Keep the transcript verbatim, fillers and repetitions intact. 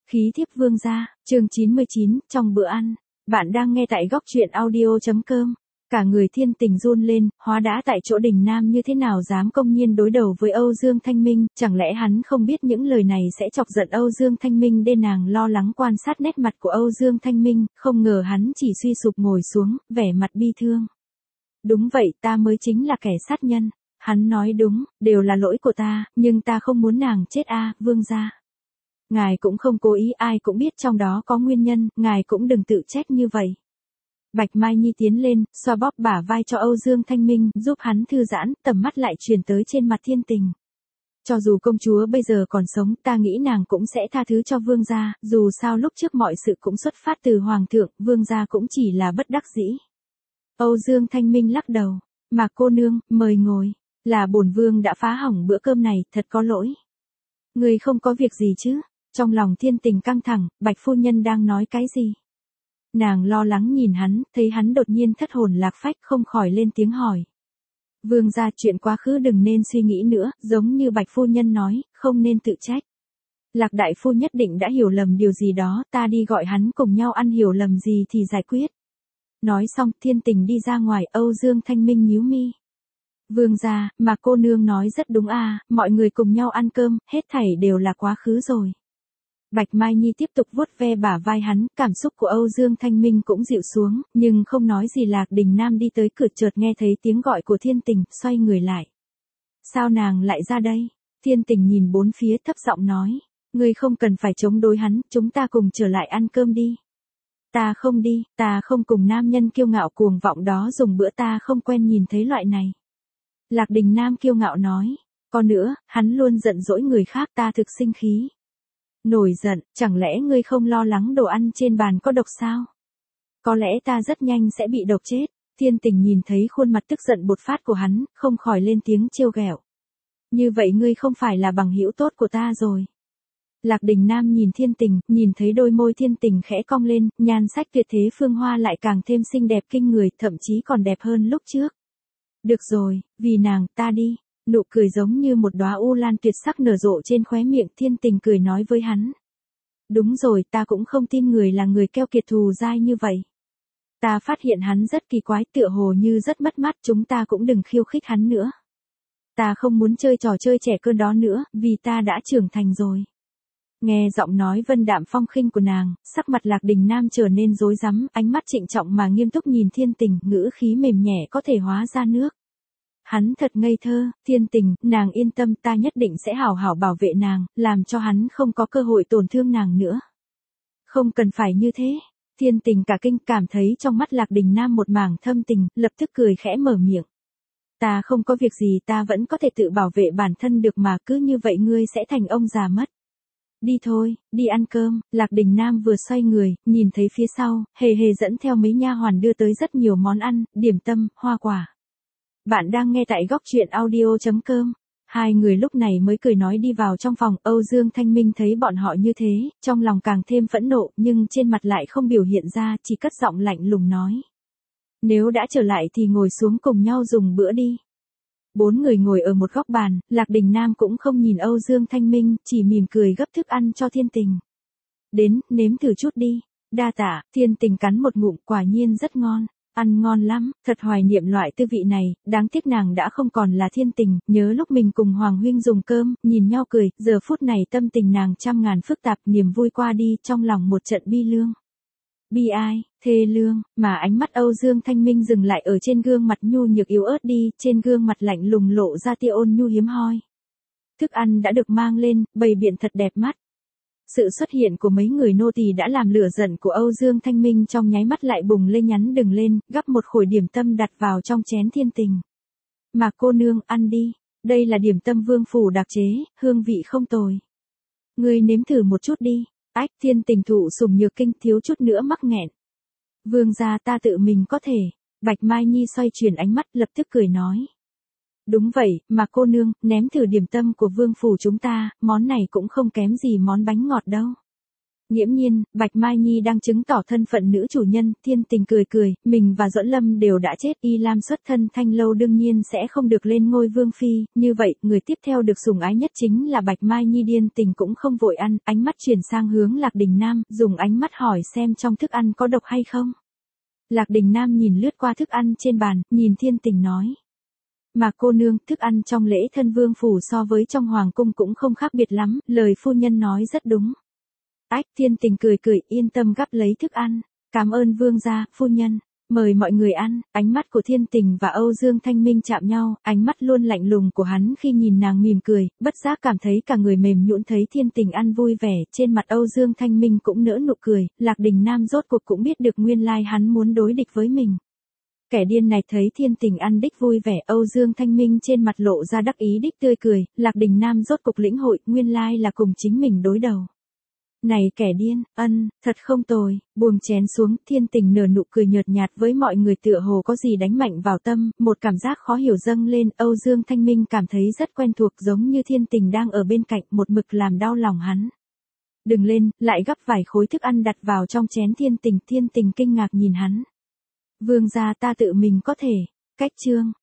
Khí thiếp vương gia, chương chín mươi chín, trong bữa ăn. Bạn đang nghe tại góc truyện audio chấm com. Cả người Thiên Tình run lên, hóa đã tại chỗ Đình Nam như thế nào dám công nhiên đối đầu với Âu Dương Thanh Minh, chẳng lẽ hắn không biết những lời này sẽ chọc giận Âu Dương Thanh Minh. Để nàng lo lắng quan sát nét mặt của Âu Dương Thanh Minh, không ngờ hắn chỉ suy sụp ngồi xuống, vẻ mặt bi thương. Đúng vậy, ta mới chính là kẻ sát nhân. Hắn nói đúng, đều là lỗi của ta, nhưng ta không muốn nàng chết a, vương gia. Ngài cũng không cố ý, ai cũng biết trong đó có nguyên nhân, ngài cũng đừng tự trách như vậy. Bạch Mai Nhi tiến lên, xoa bóp bả vai cho Âu Dương Thanh Minh, giúp hắn thư giãn, tầm mắt lại chuyển tới trên mặt Thiên Tình. Cho dù công chúa bây giờ còn sống, ta nghĩ nàng cũng sẽ tha thứ cho vương gia, dù sao lúc trước mọi sự cũng xuất phát từ hoàng thượng, vương gia cũng chỉ là bất đắc dĩ. Âu Dương Thanh Minh lắc đầu, mà cô nương, mời ngồi, là bổn vương đã phá hỏng bữa cơm này, thật có lỗi. Người không có việc gì chứ? Trong lòng Thiên Tình căng thẳng, Bạch phu nhân đang nói cái gì? Nàng lo lắng nhìn hắn, thấy hắn đột nhiên thất hồn lạc phách, không khỏi lên tiếng hỏi. Vương gia, chuyện quá khứ đừng nên suy nghĩ nữa, giống như Bạch phu nhân nói, không nên tự trách. Lạc đại phu nhất định đã hiểu lầm điều gì đó, ta đi gọi hắn cùng nhau ăn, hiểu lầm gì thì giải quyết. Nói xong, Thiên Tình đi ra ngoài. Âu Dương Thanh Minh nhíu mi. Vương gia, mà cô nương nói rất đúng à, mọi người cùng nhau ăn cơm, hết thảy đều là quá khứ rồi. Bạch Mai Nhi tiếp tục vuốt ve bả vai hắn, cảm xúc của Âu Dương Thanh Minh cũng dịu xuống, nhưng không nói gì. Lạc Đình Nam đi tới cửa, chợt nghe thấy tiếng gọi của Thiên Tình, xoay người lại. Sao nàng lại ra đây? Thiên Tình nhìn bốn phía, thấp giọng nói, ngươi không cần phải chống đối hắn, chúng ta cùng trở lại ăn cơm đi. Ta không đi, ta không cùng nam nhân kiêu ngạo cuồng vọng đó dùng bữa, ta không quen nhìn thấy loại này. Lạc Đình Nam kiêu ngạo nói, còn nữa, hắn luôn giận dỗi người khác, ta thực sinh khí. Nổi giận, chẳng lẽ ngươi không lo lắng đồ ăn trên bàn có độc sao? Có lẽ ta rất nhanh sẽ bị độc chết. Thiên Tình nhìn thấy khuôn mặt tức giận bột phát của hắn, không khỏi lên tiếng trêu ghẹo. Như vậy ngươi không phải là bằng hữu tốt của ta rồi. Lạc Đình Nam nhìn Thiên Tình, nhìn thấy đôi môi Thiên Tình khẽ cong lên, nhan sắc tuyệt thế phương hoa lại càng thêm xinh đẹp kinh người, thậm chí còn đẹp hơn lúc trước. Được rồi, vì nàng, ta đi. Nụ cười giống như một đóa u lan tuyệt sắc nở rộ trên khóe miệng. Thiên Tình cười nói với hắn. Đúng rồi, ta cũng không tin người là người keo kiệt thù dai như vậy. Ta phát hiện hắn rất kỳ quái, tựa hồ như rất mất mát, chúng ta cũng đừng khiêu khích hắn nữa. Ta không muốn chơi trò chơi trẻ con đó nữa, vì ta đã trưởng thành rồi. Nghe giọng nói vân đạm phong khinh của nàng, sắc mặt Lạc Đình Nam trở nên rối rắm, ánh mắt trịnh trọng mà nghiêm túc nhìn Thiên Tình, ngữ khí mềm nhẹ có thể hóa ra nước. Hắn thật ngây thơ, Thiên Tình, nàng yên tâm, ta nhất định sẽ hảo hảo bảo vệ nàng, làm cho hắn không có cơ hội tổn thương nàng nữa. Không cần phải như thế. Thiên Tình cả kinh, cảm thấy trong mắt Lạc Đình Nam một mảng thâm tình, lập tức cười khẽ mở miệng. Ta không có việc gì, ta vẫn có thể tự bảo vệ bản thân được mà, cứ như vậy ngươi sẽ thành ông già mất. Đi thôi, đi ăn cơm. Lạc Đình Nam vừa xoay người, nhìn thấy phía sau, Hề Hề dẫn theo mấy nha hoàn đưa tới rất nhiều món ăn, điểm tâm, hoa quả. Bạn đang nghe tại góc truyện audio chấm com. Hai người lúc này mới cười nói đi vào trong phòng. Âu Dương Thanh Minh thấy bọn họ như thế, trong lòng càng thêm phẫn nộ, nhưng trên mặt lại không biểu hiện ra, chỉ cất giọng lạnh lùng nói. Nếu đã trở lại thì ngồi xuống cùng nhau dùng bữa đi. Bốn người ngồi ở một góc bàn, Lạc Đình Nam cũng không nhìn Âu Dương Thanh Minh, chỉ mỉm cười gấp thức ăn cho Thiên Tình. Đến, nếm thử chút đi. Đa tạ. Thiên Tình cắn một ngụm, quả nhiên rất ngon. Ăn ngon lắm, thật hoài niệm loại tư vị này, đáng tiếc nàng đã không còn là Thiên Tình, nhớ lúc mình cùng Hoàng huynh dùng cơm, nhìn nhau cười, giờ phút này tâm tình nàng trăm ngàn phức tạp, niềm vui qua đi, trong lòng một trận bi lương. Bi ai, thê lương, mà ánh mắt Âu Dương Thanh Minh dừng lại ở trên gương mặt nhu nhược yếu ớt đi, trên gương mặt lạnh lùng lộ ra tia ôn nhu hiếm hoi. Thức ăn đã được mang lên, bày biện thật đẹp mắt. Sự xuất hiện của mấy người nô tỳ đã làm lửa giận của Âu Dương Thanh Minh trong nháy mắt lại bùng lên, nhắn đừng lên, gắp một khối điểm tâm đặt vào trong chén Thiên Tình. Mà cô nương, ăn đi, đây là điểm tâm vương phủ đặc chế, hương vị không tồi. Ngươi nếm thử một chút đi. Ách, Thiên Tình thụ sủng nhược kinh, thiếu chút nữa mắc nghẹn. Vương gia, ta tự mình có thể. Bạch Mai Nhi xoay chuyển ánh mắt, lập tức cười nói. Đúng vậy, mà cô nương, ném thử điểm tâm của vương phủ chúng ta, món này cũng không kém gì món bánh ngọt đâu. Nghiễm nhiên, Bạch Mai Nhi đang chứng tỏ thân phận nữ chủ nhân, Thiên Tình cười cười, mình và Duẫn Lâm đều đã chết, Y Lam xuất thân Thanh Lâu đương nhiên sẽ không được lên ngôi vương phi, như vậy, người tiếp theo được sủng ái nhất chính là Bạch Mai Nhi. Điên Tình cũng không vội ăn, ánh mắt chuyển sang hướng Lạc Đình Nam, dùng ánh mắt hỏi xem trong thức ăn có độc hay không. Lạc Đình Nam nhìn lướt qua thức ăn trên bàn, nhìn Thiên Tình nói. Mà cô nương, thức ăn trong lễ thân vương phủ so với trong hoàng cung cũng không khác biệt lắm, lời phu nhân nói rất đúng. Ách, Thiên Tình cười cười, yên tâm gắp lấy thức ăn. Cảm ơn vương gia, phu nhân. Mời mọi người ăn. Ánh mắt của Thiên Tình và Âu Dương Thanh Minh chạm nhau, ánh mắt luôn lạnh lùng của hắn khi nhìn nàng mỉm cười, bất giác cảm thấy cả người mềm nhũn. Thấy Thiên Tình ăn vui vẻ, trên mặt Âu Dương Thanh Minh cũng nở nụ cười, Lạc Đình Nam rốt cuộc cũng biết được nguyên lai hắn muốn đối địch với mình. Kẻ điên này thấy Thiên Tình ăn đích vui vẻ, Âu Dương Thanh Minh trên mặt lộ ra đắc ý đích tươi cười, Lạc Đình Nam rốt cuộc lĩnh hội, nguyên lai là cùng chính mình đối đầu. Này kẻ điên, ân, thật không tồi, buông chén xuống, Thiên Tình nở nụ cười nhợt nhạt với mọi người tựa hồ có gì đánh mạnh vào tâm, một cảm giác khó hiểu dâng lên, Âu Dương Thanh Minh cảm thấy rất quen thuộc giống như Thiên Tình đang ở bên cạnh, một mực làm đau lòng hắn. Đừng lên, lại gắp vài khối thức ăn đặt vào trong chén Thiên Tình, Thiên Tình kinh ngạc nhìn hắn. Vương gia ta tự mình có thể, cách chương.